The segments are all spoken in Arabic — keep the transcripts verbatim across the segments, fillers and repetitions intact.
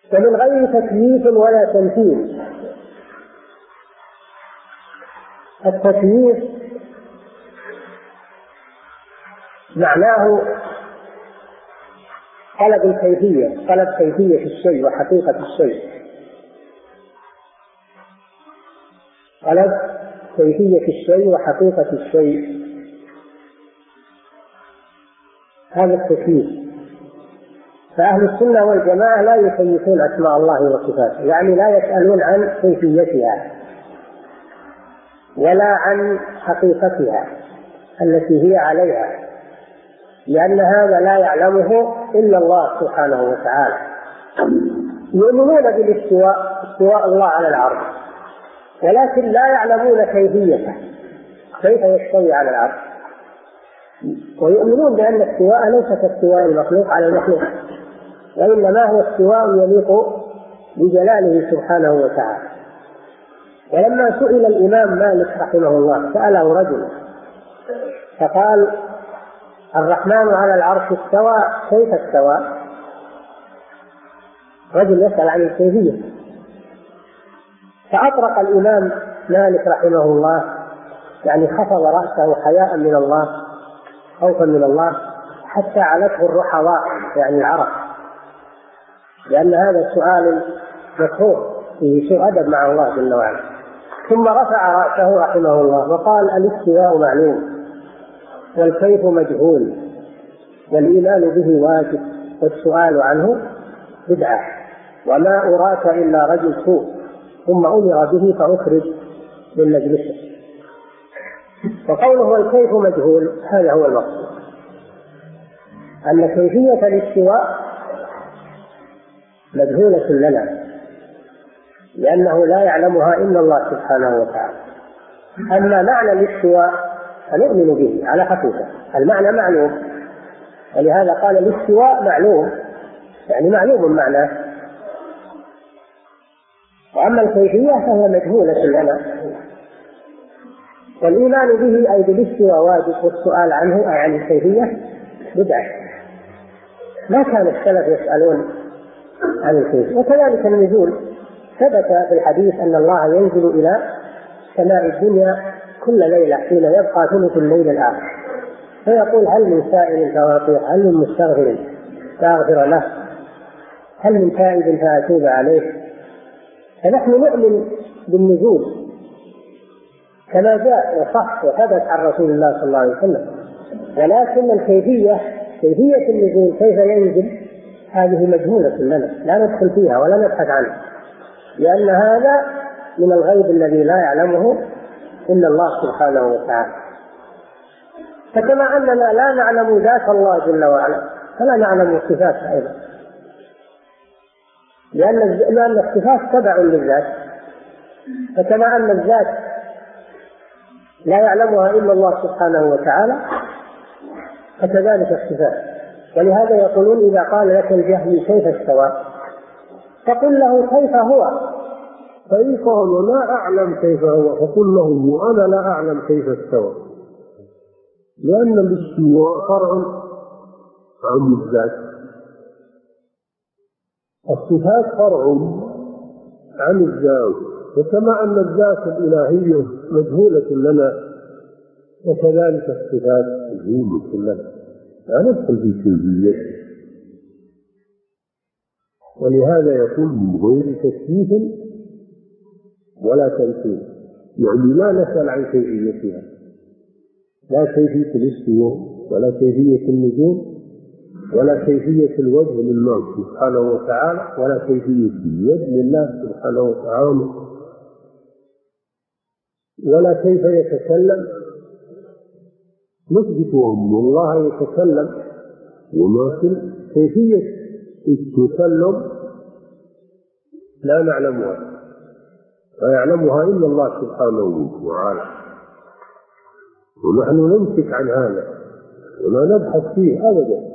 ومن غير تكييف ولا تمثيل. التكييف معناه طلب الكيفية، طلب كيفية الشيء وحقيقة الشيء، طلب كيفية الشيء وحقيقة الشيء، هذا التكييف. فأهل السنة والجماعة لا يكيفون أسماء الله وصفاته، يعني لا يسألون عن كيفيتها ولا عن حقيقتها التي هي عليها، لأن هذا لا يعلمه إلا الله سبحانه وتعالى. يؤمنون بالاستواء، استواء الله على العرش، ولكن لا يعلمون كيفيته، كيف يستوي على العرش. ويؤمنون بأن الاستواء ليس كاستواء المخلوق على المخلوق، وإنما هو استواء يليق بجلاله سبحانه وتعالى. ولما سئل الإمام مالك رحمه الله، سأله رجل فقال: الرحمن على العرش استوى، كيف استوى؟ رجل يسأل عن الكيفية. فأطرق الإمام مالك رحمه الله، يعني خفض رأسه حياء من الله، خوفا من الله، حتى علته الرحضاء يعني العرق، لأن هذا سؤال مكروه فيه سوء أدب مع الله جل وعلا. ثم رفع رأسه رحمه الله وقال: الاستواء معلوم، والكيف مجهول، والإيمان به واجب، والسؤال عنه بدعة، وما أراك إلا رجل سوء. ثم أمر به فأخرج من مجلسه. وقوله والكيف مجهول هذا هو المقصود، أن كيفية الاستواء مجهولة لنا، لأنه لا يعلمها إلا الله سبحانه وتعالى. أما معنى الاستواء فنؤمن به على حقيقة، المعنى معلوم، ولهذا قال الاستواء معلوم، يعني معلوم معناه. وأما الكيفية فهي مجهولة لنا. والإيمان به أي بالاستواء واجب، والسؤال عنه أي عن الكيفية بدعة. ما كان السلف يسألون عن الكيفية. وكذلك النزول، ثبت في الحديث أن الله ينزل إلى سماء الدنيا كل ليلة حين يبقى ثلث الليل الآخر، فيقول: هل من سائل فأعطيه، هل من مستغفر فأغفر له، هل من تائب فأتوب عليه. فنحن نؤمن بالنزول كما جاء وصح وثبت عن رسول الله صلى الله عليه وسلم، ولكن الكيفية، كيفية النزول كيف ينزل، هذه مجهولة لنا، لا ندخل فيها ولا نبحث عنها، لأن هذا من الغيب الذي لا يعلمه إلا الله سبحانه وتعالى. فكما أننا لا نعلم ذات الله جل وعلا، فلا نعلم الصفات أيضا، لأن لأن الصفات تبع للذات. فكما أن الذات لا يعلمها إلا الله سبحانه وتعالى، فكذلك الصفات. ولهذا يقولون: إذا قال لك الجهمي كيف استوى، فقل له كيف هو، فإن قال لا أعلم كيف هو فقل له وأنا لا أعلم كيف استوى، لأن الاستواء فرع عن الذات، الصفات فرع عن الذات. وكما أن الذات الإلهية مجهولة لنا، وكذلك الصفات مجهولة لنا، لا ندخل في كيفية. ولهذا يقول: من غير تكييف ولا تمثيل، يعني لا نسأل عن كيفيتها، لا كيفية الاستواء ولا كيفية النزول ولا كيفية الوجه لله سبحانه وتعالى ولا كيفية اليد لله سبحانه وتعالى ولا كيف يتكلم. نثبت أن الله يتكلم، ولكن كيفية التكلم لا نعلمها، لا يعلمها إلا الله سبحانه وتعالى، ونحن نمسك عن هذا ولا نبحث فيه أبدا.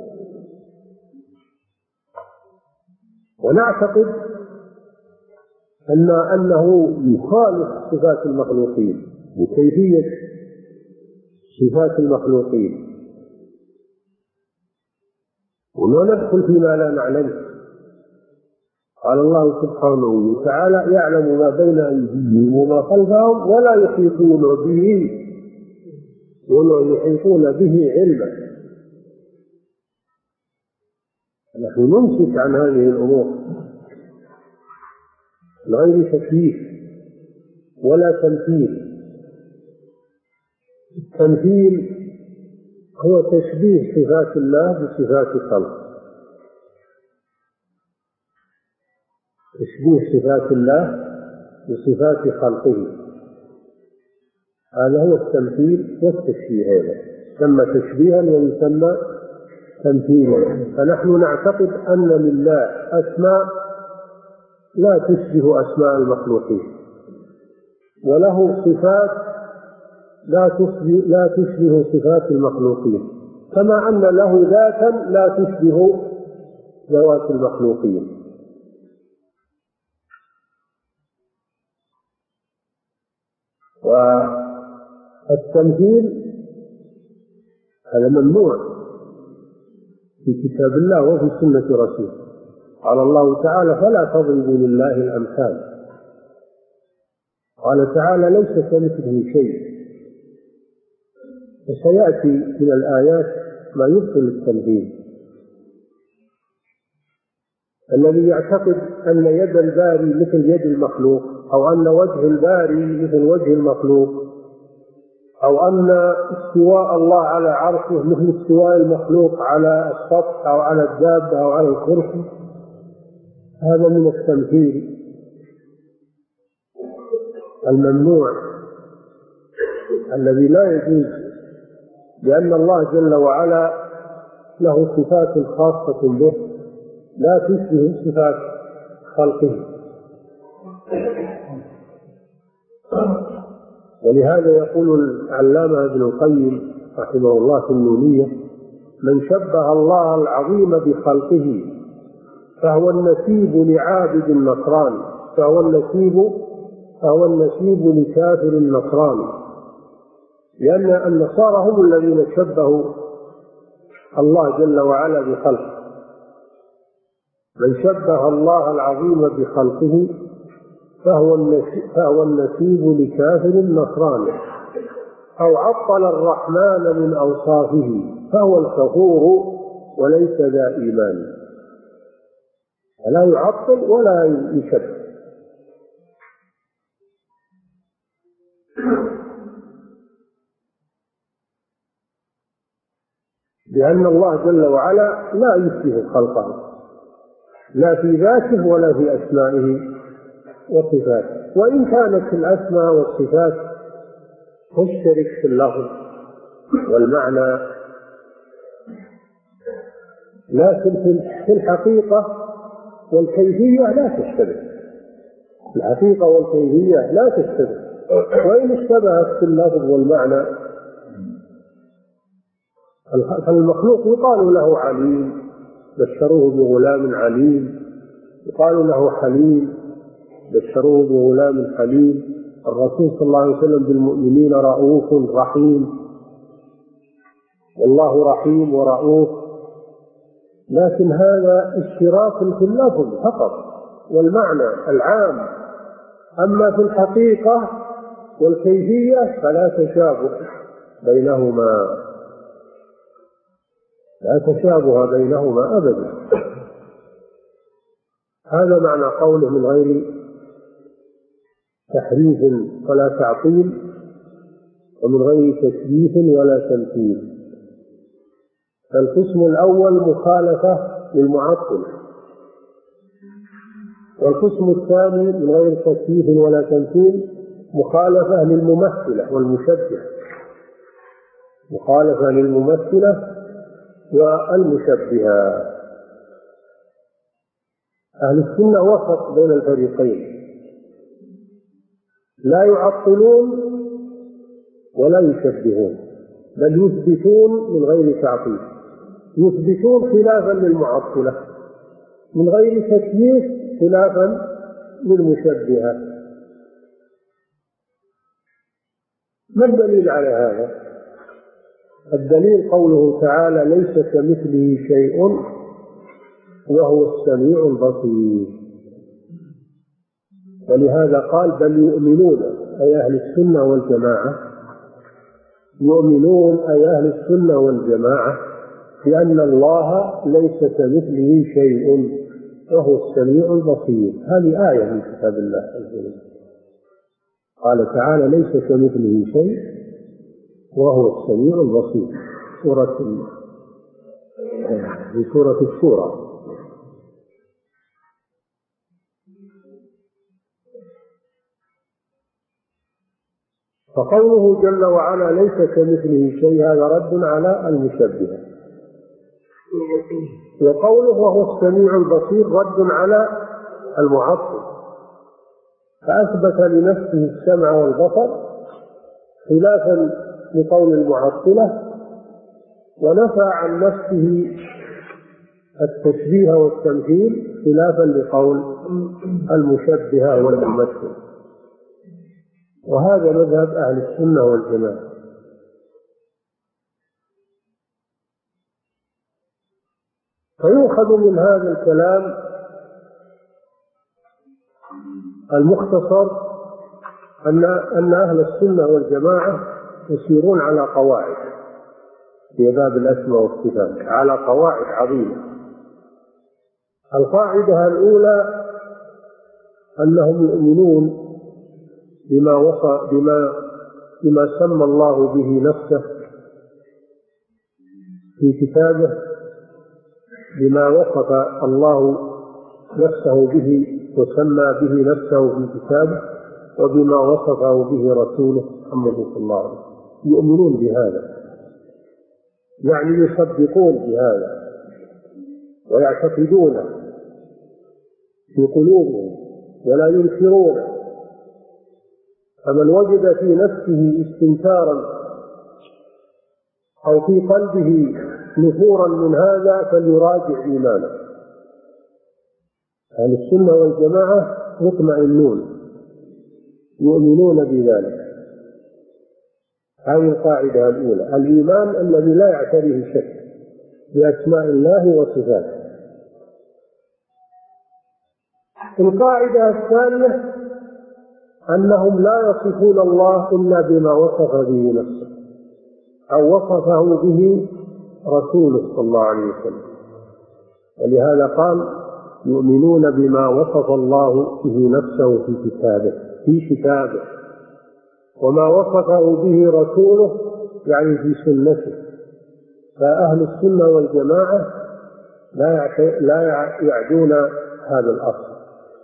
ونعتقد أن أنه يخالف صفات المخلوقين وكيفية صفات المخلوقين، ولا ندخل فيما لا نعلم. قال الله سبحانه وتعالى يعلم ما بين أيديهم وما خلفهم ولا يحيطون به ولا يحيطون به علما. نحن نمسك عن هذه الأمور غير تكييف ولا تمثيل. التمثيل هو تشبيه صفات الله بصفات خلقه، تشبيه صفات الله بصفات خلقه، هذا هو التمثيل والتشبيه، هذا يسمى تشبيها ويسمى تمثيلا. فنحن نعتقد أن لله أسماء لا تشبه أسماء المخلوقين، وله صفات لا تشبه, لا تشبه صفات المخلوقين، كما أن له ذاتا لا تشبه ذوات المخلوقين. والتمثيل هذا ممنوع في كتاب الله وفي سنة رسوله. قال الله تعالى فلا تضربوا لله الأمثال. قال تعالى ليس كمثله شيء. وسيأتي من الآيات ما يبطل التمثيل. الذي يعتقد أن يد الباري مثل يد المخلوق، أو أن وجه الباري مثل وجه المخلوق، أو أن استواء الله على عرشه مثل استواء المخلوق على السطح أو على الدابة أو على الكرسي، هذا من التمثيل الممنوع الذي لا يجوز، لأن الله جل وعلا له صفات خاصة به لا تشبه صفات خلقه. ولهذا يقول العلامة ابن القيم رحمه الله في النونية من شبه الله العظيم بخلقه فهو النسيب لعابد النصران فهو النسيب فهو النسيب لكافر النصران، لأن النصارى هم الذين شبهوا الله جل وعلا بخلقه. من شبه الله العظيم بخلقه فهو النسيب, فهو النسيب لكافر النصران، أو عطل الرحمن من أوصافه فهو الكفور وليس ذا إيمان. لا يعطل ولا يشبه. لأن الله جل وعلا لا يشبه خلقه لا في ذاته ولا في أسمائه وصفاته، وإن كانت الأسماء والصفات تشترك في اللفظ والمعنى، لكن في الحقيقة والكيفية لا تشتبه. الحقيقة والكيفية لا تشتبه، وإن اشتبهت في اللفظ والمعنى. فالمخلوق يقال له عليم، بشروه بغلام عليم، يقال له حليم، بشروه بغلام حليم. الرسول صلى الله عليه وسلم بالمؤمنين رؤوف رحيم، والله رحيم ورؤوف، لكن هذا اشتراك في اللفظ فقط والمعنى العام. أما في الحقيقة والكيفية فلا تشابه بينهما، لا تشابه بينهما أبدا. هذا معنى قوله من غير تحريف ولا تعطيل ومن غير تشبيه ولا تمثيل. القسم الأول مخالفة للمعطل، والقسم الثاني من غير تشبيه ولا تمثيل مخالفة للممثلة والمشبهة، مخالفة للممثلة والمشبهة. أهل السنة وسط بين الفريقين، لا يعطلون ولا يشبهون، بل يثبتون من غير تعطيل، يثبتون خلافا للمعطلة، من غير تكييف خلافا للمشبهة. ما الدليل على هذا؟ الدليل قوله تعالى ليس كمثله شيء وهو السميع البصير. ولهذا قال بل يؤمنون أي أهل السنة والجماعة، يؤمنون أي أهل السنة والجماعة بأن الله ليس كمثله شيء وهو السميع البصير. هذه آية من كتاب الله عز وجل، قال تعالى ليس كمثله شيء وهو السميع البصير، سورة في سورة الشورى. فقوله جل وعلا ليس كمثله شيء هذا رد على المشبهة، وقوله وهو السميع البصير رد على المعطل، فأثبت لنفسه السمع والبصر خلافا لقول المعطلة، ونفى عن نفسه التشبيه والتمثيل خلافا لقول المشبهة والممثل. وهذا مذهب أهل السنة والجماعة. فيؤخذ من هذا الكلام المختصر أن أن أهل السنة والجماعة يسيرون على قواعد في باب الأسماء والصفات، على قواعد عظيمة. القاعدة الأولى أنهم يؤمنون بما وصى بما بما سمى الله به نفسه في كتابه، بما وصف الله نفسه به وسمى به نفسه في كتابه، وبما وصفه به رسوله محمد صلى الله عليه وسلم. يؤمنون بهذا، يعني يصدقون بهذا ويعتقدونه في قلوبهم ولا ينكرونه. فمن وجد في نفسه استنكارا أو في قلبه نفورا من هذا فليراجع إيمانه. أهل السنة والجماعة مطمئنون يؤمنون بذلك. هذه القاعدة الأولى، الإيمان الذي لا يعتريه شك بأسماء الله وصفاته. القاعدة الثانية أنهم لا يصفون الله إلا بما وصف به نفسه أو وصفه به رسوله صلى الله عليه وسلم. ولهذا قال يؤمنون بما وصف الله به نفسه في كتابه في كتابه وما وصفه به رسوله يعني في سنته. فأهل السنة والجماعة لا يعدون هذا الأصل،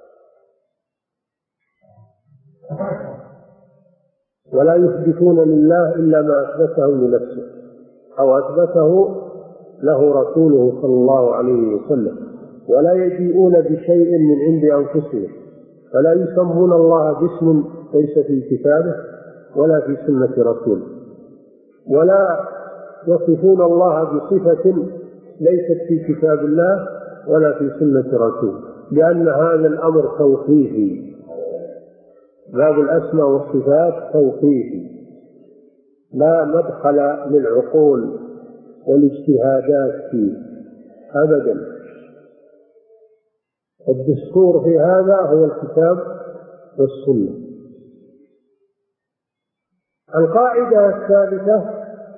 ولا يثبتون لله إلا ما أثبته لنفسه أو أثبته له رسوله صلى الله عليه وسلم، ولا يجيئون بشيء من عند أنفسهم، فلا يسمون الله باسم ليس في كتابه ولا في سنة رسوله، ولا يصفون الله بصفة ليست في كتاب الله ولا في سنة رسوله، لأن هذا الأمر توقيفي. باب الأسماء والصفات توقيفي، لا مدخل للعقول والاجتهادات فيه أبدا. الدستور في هذا هو الكتاب والسنة. القاعدة الثالثة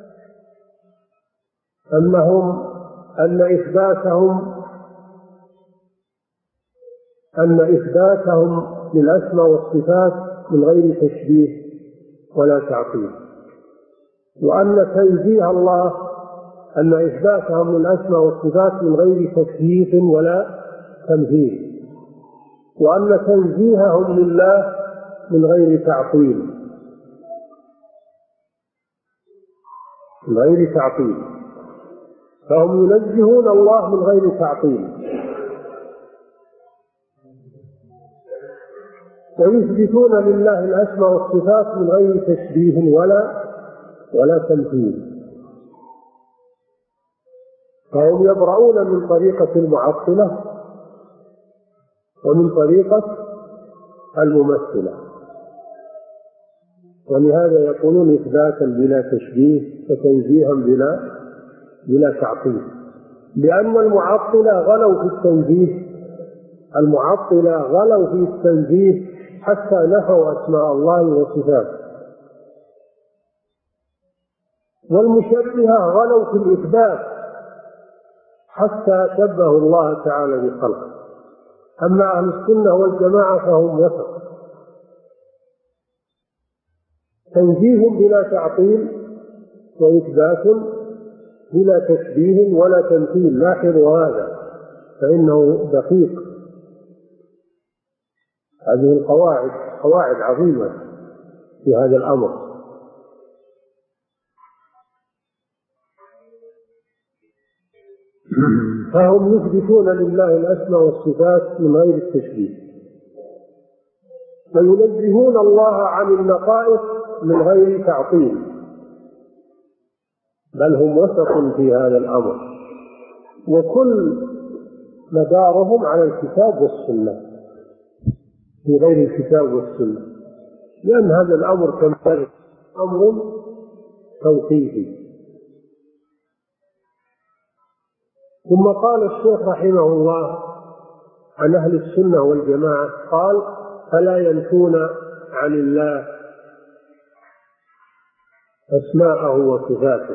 أنهم أن إثباتهم أن إثباتهم للأسماء والصفات من غير تشبيه ولا تعطيل، وأن تنزيه الله أن إثباتهم للأسماء والصفات من غير تكييف ولا تمثيل، وأن تنزيههم لله من غير تعطيل من غير تعطيل فهم ينزهون الله من غير تعطيل، ويثبتون لله الأسماء والصفات من غير تشبيه ولا ولا تمثيل. فهم يبرؤون من طريقة المعطلة ومن طريقة الممثلة، ولهذا يقولون إثباتا بلا تشبيه وتنزيها بلا بلا تعطيل، لأن المعطلة غلوا في التنزيه المعطلة غلوا في التنزيه حتى نفوا أسماء الله وصفاته. والمشبهة غلوا في الإثبات حتى شبهوا الله تعالى بخلقه. أما أهل السنة والجماعة فهم وسط، تنزيه بلا تعطيل وإثبات بلا تشبيه ولا تمثيل. لاحظوا هذا فإنه دقيق. هذه القواعد قواعد عظيمة في هذا الأمر. فهم يثبتون لله الأسماء والصفات من غير التشبيه، وينزهون الله عن النقائص من غير تعطيل، بل هم وسط في هذا الأمر، وكل مدارهم على الكتاب والسنة في غير الكتاب والسنة، لأن هذا الأمر كما أمر توقيفي. ثم قال الشيخ رحمه الله عن أهل السنة والجماعة، قال: فلا ينفون عن الله أسماءه وصفاته.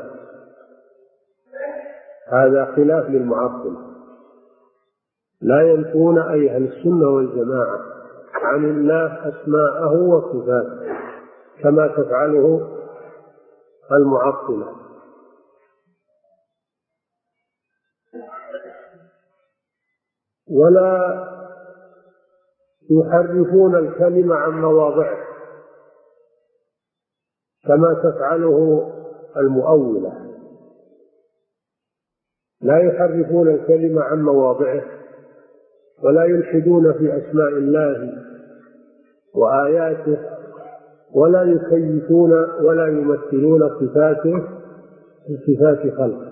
هذا خلاف للمعطلة. لا ينفون أي أهل السنة والجماعة عن الله أسماءه وصفاته كما تفعله المعطلة. ولا يحرفون الكلمة عن مواضعه كما تفعله المؤولة. لا يحرفون الكلمة عن مواضعه ولا يلحدون في أسماء الله وآياته ولا يكيفون ولا يمثلون صفاته بصفات خلقه.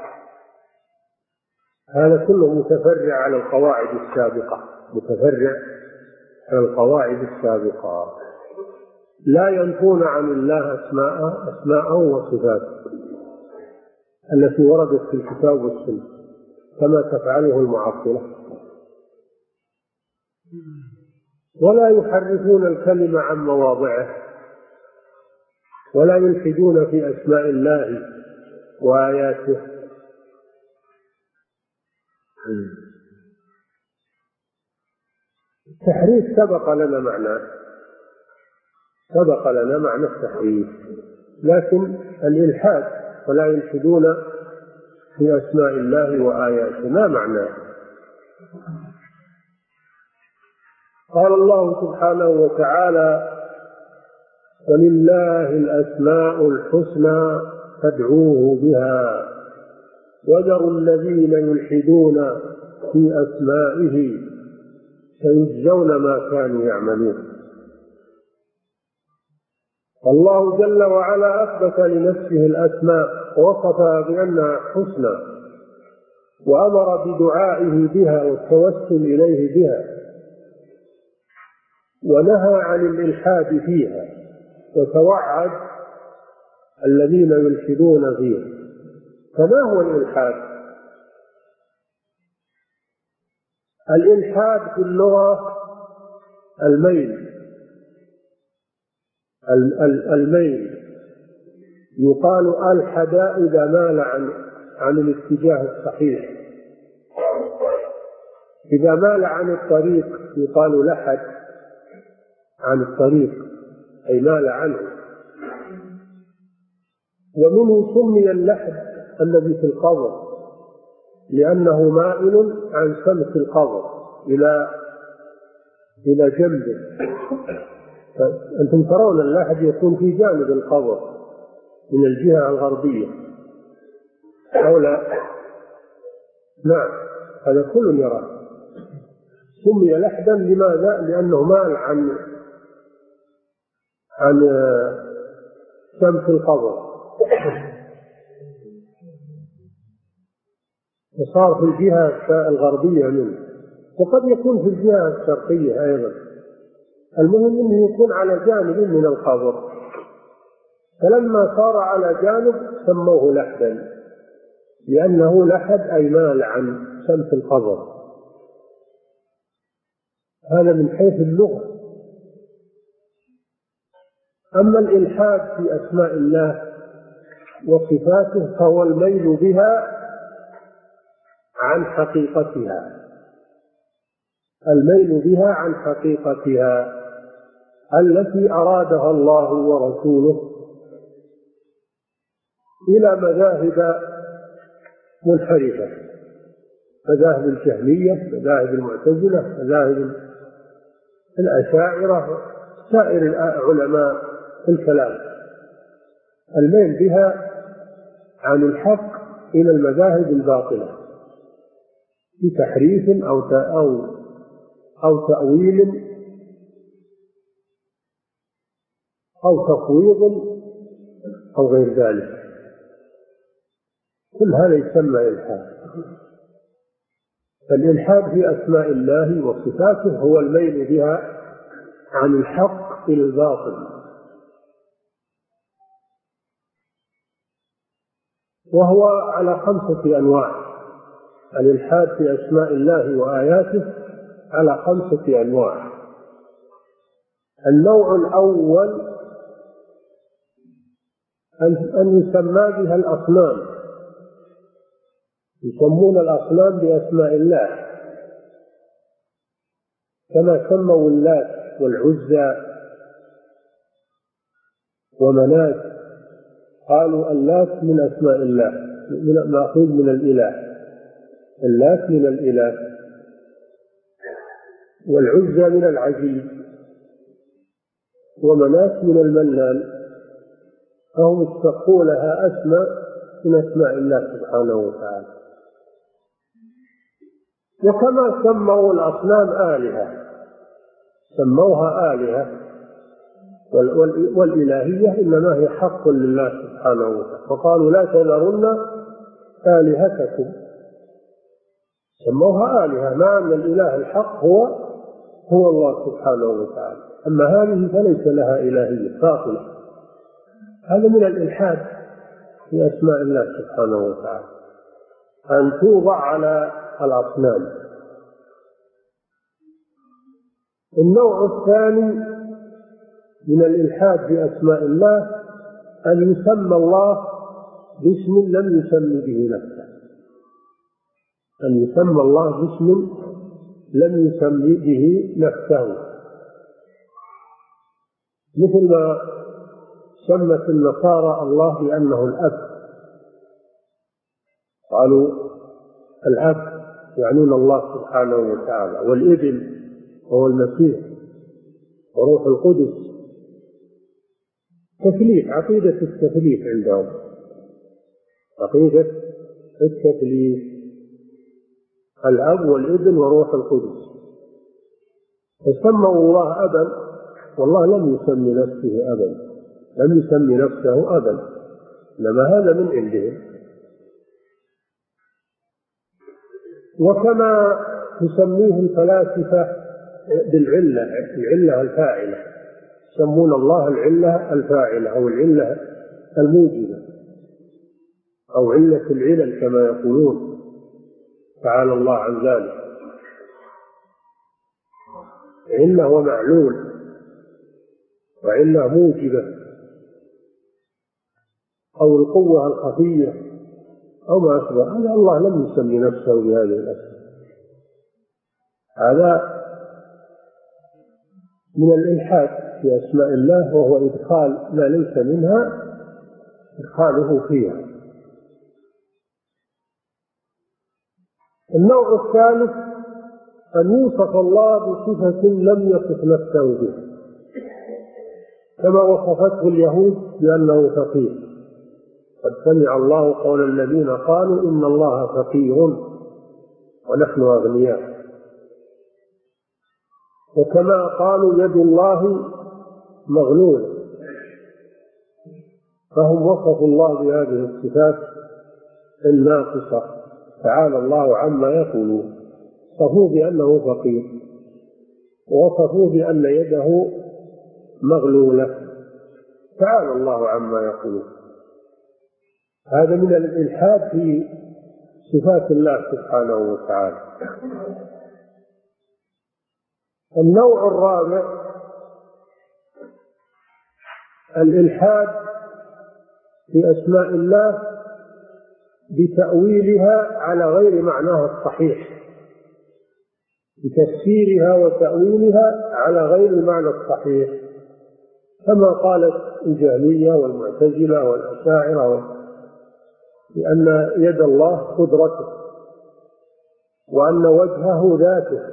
هذا كله متفرع على القواعد السابقة متفرع على القواعد السابقة. لا ينفون عن الله أسماءه أسماءه وصفاته التي وردت في الكتاب والسنة كما تفعله المعطلة. ولا يحرفون الكلمة عن مواضعه ولا يلحدون في أسماء الله وآياته. التحريف سبق لنا معناه سبق لنا معنى التحريف، لكن الإلحاد ولا يلحدون في أسماء الله وآياته ما معناه. قال الله سبحانه وتعالى: ولله الأسماء الحسنى فادعوه بها وذروا الذين يلحدون في أسمائه سيجزون ما كانوا يعملون. الله جل وعلا أثبت لنفسه الأسماء ووصفها بأنها حسنى وأمر بدعائه بها والتوسل إليه بها، ونهى عن الإلحاد فيها وتوعد الذين يلحدون فيها. فما هو الإلحاد؟ الإلحاد في اللغة الميل الميل يقال ألحد إذا مال عن عن الاتجاه الصحيح. إذا مال عن الطريق يقال لحد عن الطريق أي مال عنه. ومنه سمي اللحد الذي في القبر لأنه مائل عن سمت القبر إلى إلى جنبه. أنتم ترون اللحد يكون في جانب القبر من الجهة الغربية أو لا؟ نعم، هذا كل يراه. سمي لحدا لماذا؟ لأنه مال عن عن سمت القبر وصار في الجهة الغربية منه، وقد يكون في الجهة الشرقية أيضا. المهم أنه يكون على جانب من القبر، فلما صار على جانب سموه لحدا لأنه لحد أي مال عن سمت القبر. هذا من حيث اللغة. أما الإلحاد في أسماء الله وصفاته فهو الميل بها عن حقيقتها، الميل بها عن حقيقتها التي أرادها الله ورسوله إلى مذاهب منحرفة، مذاهب الجهمية، مذاهب المعتزلة، مذاهب الأشاعرة، سائر علماء الكلام، الميل بها عن الحق إلى المذاهب الباطلة بتحريف أو أو أو تأويل أو تفويض أو غير ذلك، كل هذا يسمى إلحاد. فالإلحاد في أسماء الله وصفاته هو الميل بها عن الحق إلى الباطل، وهو على خمسة أنواع. الإلحاد في أسماء الله وآياته على خمسة أنواع. النوع الأول أن يسمى بها الأصنام، يسمون الأصنام بأسماء الله كما سموا اللات والعزى ومناة، قالوا اللات من أسماء الله، من مأخوذ من الإله، اللات من الإله، والعزى من العزيز، ومناة من المنان، فهم استقوا لها أسماء من أسماء الله سبحانه وتعالى. وكما سموا الأصنام آلهة سموها آلهة، والإلهية إنما هي حق لله سبحانه وتعالى، وقالوا لا تذرن آلهتكم، سموها آلهة، مع أن الإله الحق هو هو الله سبحانه وتعالى، أما هذه فليس لها إلهية باطلة. هذا من الإلحاد في أسماء الله سبحانه وتعالى، أن توضع على الأصنام. النوع الثاني من الإلحاد في أسماء الله أن يسمى الله باسم لم يسمي به نفسه، أن يسمى الله باسم لم يسمي به نفسه، مثل ما سمت النصارى الله بأنه الأب، قالوا الأب يعنون الله سبحانه وتعالى، والابن وهو المسيح، وروح القدس. تثليث، عقيدة التثليث عندهم، عقيدة التثليث، الأب والابن وروح القدس، فسموا الله أبا والله لم يسمي نفسه أبا، لم يسمي نفسه أبا، إنما هذا من عندهم. وكما تسميه الفلاسفة بالعلة، العلة الفاعلة، يسمون الله العلة الفاعلة أو العلة الموجبة أو علة العلل كما يقولون، تعالى الله عن ذلك. علة ومعلول وعلة موجبة أو القوة الخفية أو ما أشبه، هذا الله لم يسمي نفسه بهذه الأسماء. هذا من الإلحاد في أسماء الله، وهو إدخال ما ليس منها إدخاله فيها. النوع الثالث أن يوصف الله بصفة لم يصف نفسه بها، كما وصفته اليهود بأنه فقير، قد سمع الله قول الذين قالوا إن الله فقير ونحن أغنياء. وكما قالوا يد الله مغلولة، فهم وصفوا الله بهذه الصفات الناقصة، تعالى الله عما يقولون. وصفوه بأنه فقير، ووصفوه بأن يده مغلولة، تعالى الله عما يقولون. هذا من الإلحاد في صفات الله سبحانه وتعالى. النوع الرابع الإلحاد في أسماء الله بتأويلها على غير معناها الصحيح، بتفسيرها وتأويلها على غير المعنى الصحيح، كما قالت الجهمية والمعتزلة والأشاعرة، لأن يد الله قدرته، وأن وجهه ذاته،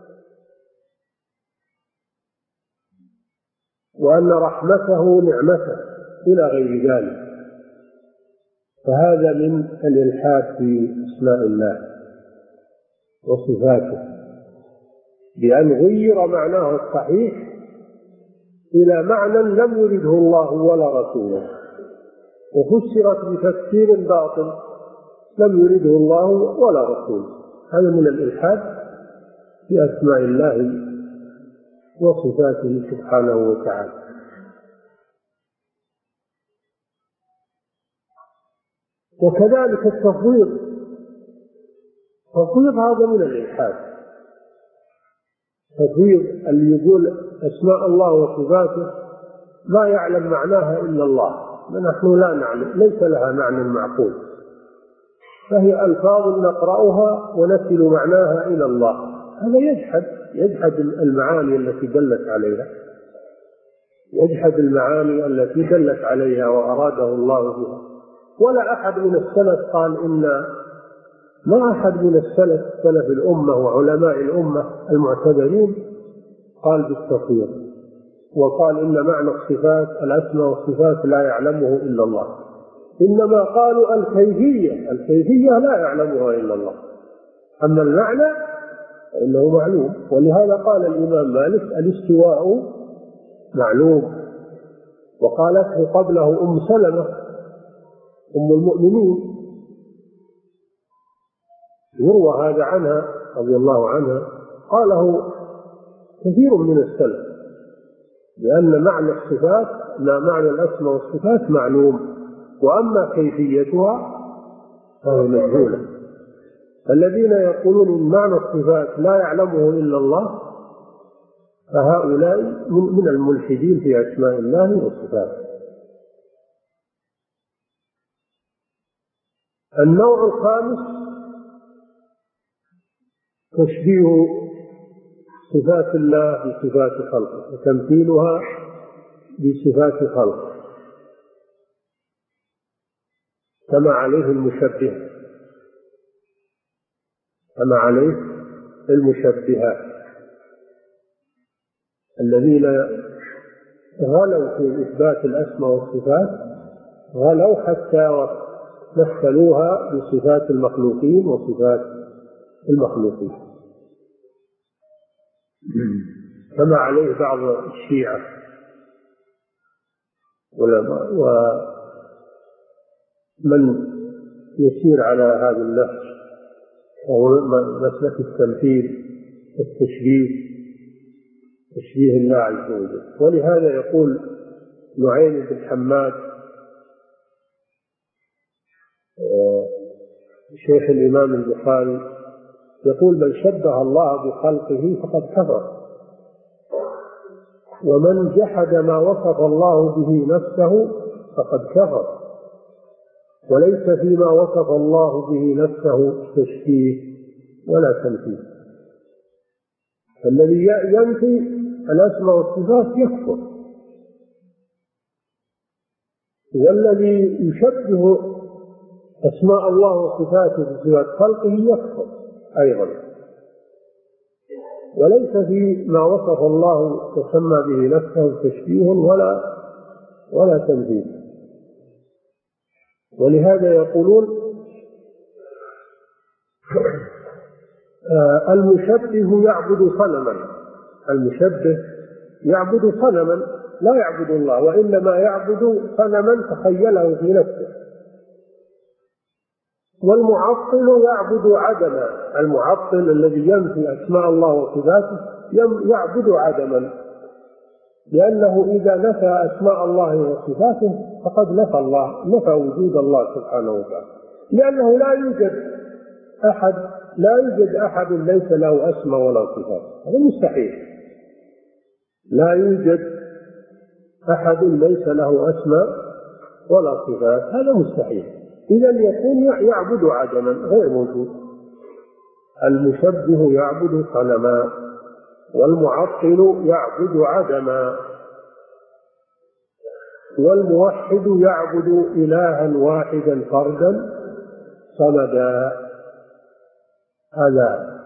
وأن رحمته نعمته إلى غير ذلك. فهذا من الإلحاد في أسماء الله وصفاته، بأن غير معناه الصحيح إلى معنى لم يرده الله ولا رسوله، وفسرت بتفسير باطل لم يرده الله ولا رسوله. هذا من الإلحاد في أسماء الله وصفاته سبحانه وتعالى. وكذلك التفويض، تفويض هذا من الإلحاد. تفويض اللي يقول أسماء الله وصفاته لا يعلم معناها إلا الله، ونحن لا نعلم، ليس لها معنى معقول، فهي ألفاظ نقرأها ونسل معناها إلى الله. هذا يجحد يجحد المعاني التي دلت عليها، يجحد المعاني التي دلت عليها وأراده الله بها. ولا أحد من السلف قال إن ما أحد من السلف سلف الأمة وعلماء الأمة المعتبرين قال بالتفويض وقال إن معنى الصفات الأسماء والصفات لا يعلمه إلا الله، إنما قالوا الكيفية الكيفية لا يعلمها إلا الله، أما المعنى فإنه معلوم. ولهذا قال الإمام مالك الاستواء معلوم، وقالته قبله أم سلمة أم المؤمنين، يروى هذا عنها رضي الله عنها، قاله كثير من السلف، لأن معنى الصفات لا معنى الأسماء والصفات معلوم، وأما كيفيتها فهي مجهولة. الذين يقولون إن معنى الصفات لا يعلمه إلا الله فهؤلاء من الملحدين في أسماء الله وصفاته. النوع الخامس تشبيه صفات الله بصفات خلقه وتمثيلها بصفات خلقه، كما عليه المشبهة كما عليه المشبهة الذين غلوا في إثبات الأسماء والصفات، غلوا حتى مثلوها بصفات المخلوقين وصفات المخلوقين، كما عليه بعض الشيعة ومن يسير على هذا النهج، وهو مسلك التمثيل والتشبيه، تشبيه الله عز وجل. ولهذا يقول نعيم بن حماد شيخ الإمام البخاري، يقول من شبه الله بخلقه فقد كفر، ومن جحد ما وصف الله به نفسه فقد كفر، وليس فيما وصف الله به نفسه تشبيه ولا تمثيل. فالذي ينفي الأسماء والصفات يكفر، والذي يشبه أسماء الله وصفاته بصفات خلقه يكفر أيضا، وليس فيما وصف الله تسمى به نفسه تشبيه ولا ولا تمثيل. ولهذا يقولون آه المشبه يعبد صنما، المشبه يعبد صنما لا يعبد الله، وإنما يعبد صنما تخيله في نفسه. والمعطل يعبد عدما، المعطل الذي ينفي أسماء الله وصفاته يعبد عدما، لأنه إذا نفى أسماء الله وصفاته فقد نفى الله، نفى وجود الله سبحانه وتعالى، لأنه لا يوجد أحد لا يوجد أحد ليس له أسماء ولا صفات، هذا مستحيل. لا يوجد أحد ليس له أسماء ولا صفات، هذا مستحيل. إذا يكون يعبد عدما غير موجود. المشبه يعبد صنما، والمعطل يعبد عدما، والموحد يعبد إلها واحدا فردا صمدا. هذا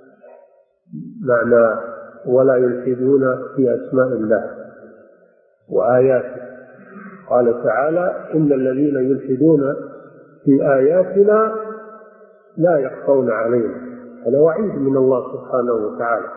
معنى ولا يلحدون في أسماء الله وآياته. قال تعالى: إن الذين يلحدون في آياتنا لا يخفون علينا. هذا وعيد من الله سبحانه وتعالى.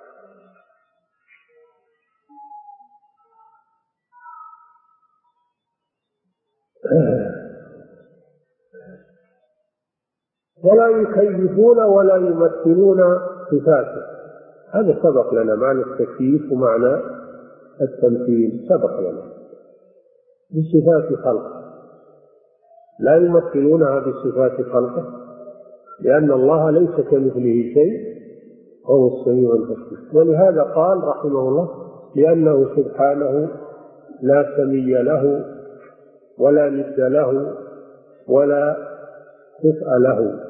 ولا يكيفون ولا يمثلون صفاته. هذا سبق لنا، معنى التكييف ومعنى التمثيل سبق لنا. بصفات خلقه لا يمثلونها بصفات خلقه، لأن الله ليس كمثله شيء وهو السميع البصير. ولهذا قال رحمه الله: لأنه سبحانه لا سمي له ولا ند له ولا كفء له.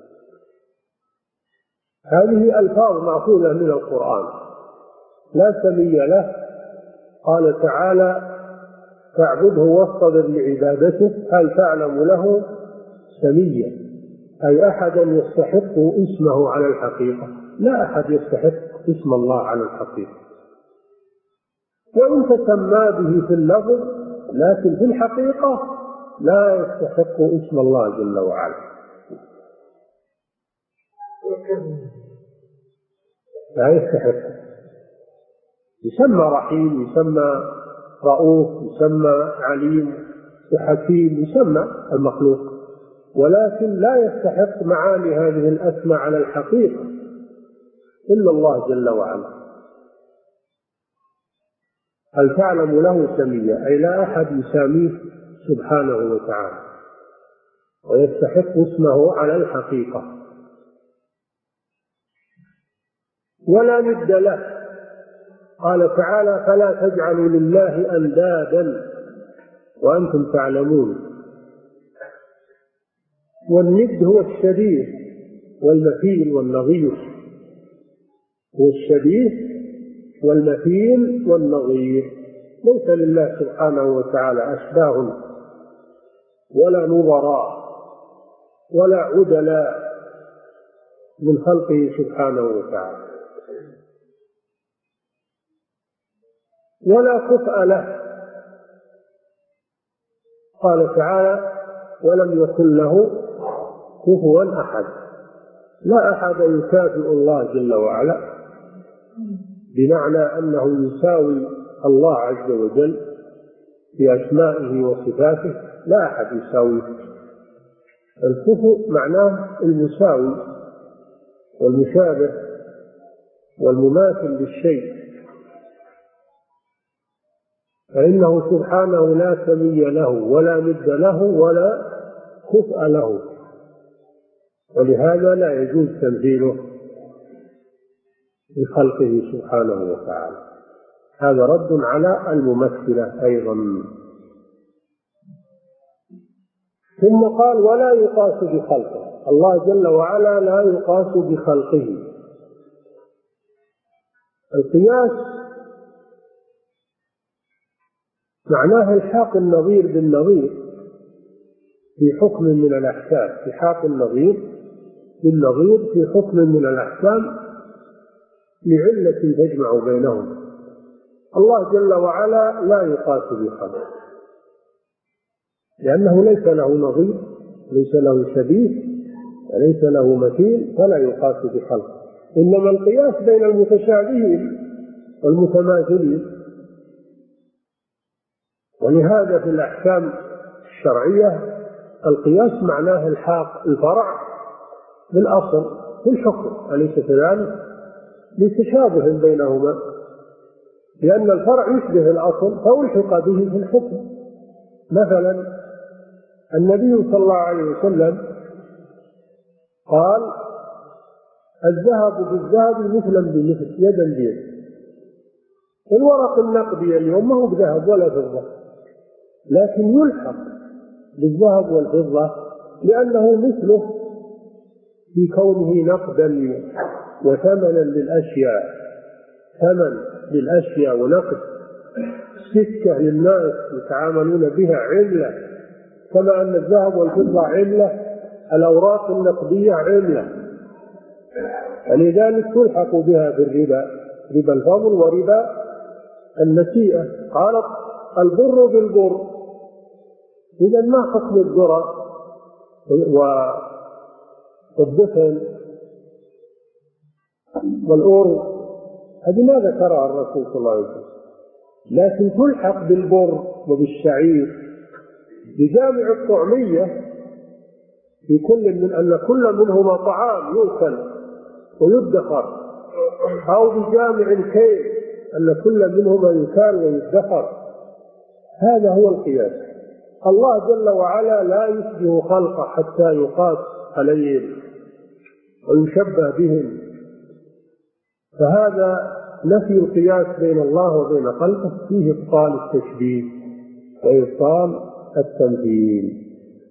هذه ألفاظ مأخوذة من القرآن. لا سمي له، قال تعالى: فاعبده واصطبر لعبادته، هل تعلم له سميا؟ أي أحدا يستحق اسمه على الحقيقة؟ لا أحد يستحق اسم الله على الحقيقة، وإن تسمى به في اللفظ، لكن في الحقيقة لا يستحق اسم الله جل وعلا. لا يستحق. يسمى رحيم، يسمى رؤوف، يسمى عليم وحكيم، يسمى المخلوق، ولكن لا يستحق معاني هذه الأسماء على الحقيقة إلا الله جل وعلا. هل تعلم له سميا؟ أي لا أحد يساميه سبحانه وتعالى ويستحق اسمه على الحقيقة. ولا ند له، قال تعالى: فلا تجعلوا لله أندادا وأنتم تعلمون. والند هو الشبيه والمثيل والنظير، هو الشبيه والمثيل والنظير. ليس لله سبحانه وتعالى أشباه ولا نظراء ولا عدلاء من خلقه سبحانه وتعالى، ولا كفء له. قال تعالى: ولم يكن له كفوا أحد. لا أحد يكافئ الله جل وعلا، بمعنى أنه يساوي الله عز وجل في أسمائه وصفاته، لا أحد يساويه. الكفء معناه المساوي والمشابه والمماثل للشيء، فإنه سبحانه لا سمي له ولا ند له ولا كفء له، ولهذا لا يجوز تمثيله بخلقه سبحانه وتعالى. هذا رد على الممثلة أيضا. ثم قال: ولا يقاس بخلقه. الله جل وعلا لا يقاس بخلقه. القياس معناه الحاق النظير بالنظير في حكم من الأحكام، الحاق النظير بالنظير في حكم من الأحكام لعلة تجمع بينهم. الله جل وعلا لا يقاس بخلقه، لأنه ليس له نظير، ليس له شبيه، وليس له مثيل، فلا يقاس بخلقه. إنما القياس بين المتشابهين والمتماثلين. ولهذا في الأحكام الشرعية القياس معناه الحاق الفرع بالأصل في الحكم، أليس كذلك؟ لتشابه بينهما، لأن الفرع يشبه الأصل فألحق به في الحكم. مثلا النبي صلى الله عليه وسلم قال: الذهب بالذهب مثلا بمثل، يدا بيد. الورق النقدي اليوم ما هو بذهب ولا فضة، لكن يلحق بالذهب والفضة لأنه مثله في كونه نقدا وثمنا للأشياء، ثمن للأشياء ونقد، سكة للناس يتعاملون بها، عملة، كما أن الذهب والفضة عملة، الأوراق النقدية عملة، ولذلك تلحق بها في الربا، ربا الفضل وربا النسيئة. قالت البر بالبر، إذا ما حكم الذرة والدفن والأور؟ هذه ما ذكرها الرسول صلى الله عليه وسلم، لكن تلحق بالبر وبالشعير بجامع الطعمية في كل من أن كل منهما طعام يؤكل ويدخر، أو بجامع الكيل أن كل منهما يكال ويدخر. هذا هو القياس. الله جل وعلا لا يشبه خلقه حتى يقاس عليهم ويشبه بهم، فهذا نفي القياس بين الله وبين خلقه فيه إبطال التشبيه وإبطال التمثيل.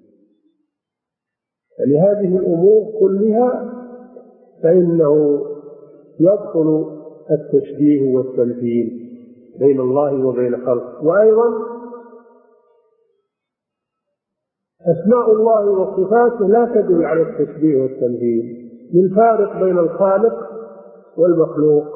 لهذه الأمور كلها فإنه يبطل التشبيه والتمثيل بين الله وبين خلقه. وأيضا أسماء الله وصفاته لا تدل على التشبيه والتمثيل، من فارق بين الخالق والمخلوق.